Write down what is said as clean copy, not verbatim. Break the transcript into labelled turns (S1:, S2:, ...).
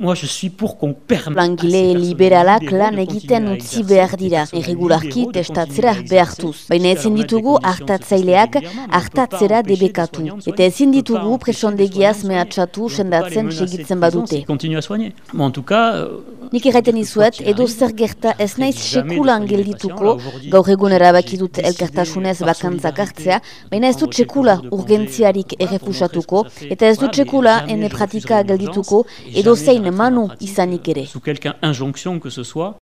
S1: Moi, je suis pour qu'on permette.
S2: Langile liberalak lan egiten utzi behar dira, irregularki testatzera behartuz. Baina ezin ditugu hartatzaileak hartatzera debekatu. Eta ezin ditugu presondegiaz mehatxatu sendatzen segitzen badute.
S1: En tout cas,
S2: Nik erraiten izuet, edo zer gerta ez naiz sekulan geldituko, gaur egun erabaki dut elkartasunez bakantzak hartzea, baina ez dut sekula urgentziarik errefusatuko, eta ez dut sekula ene pratika geldituko, edo zein manu izanik ere.
S1: sous quelque injonction que ce soit.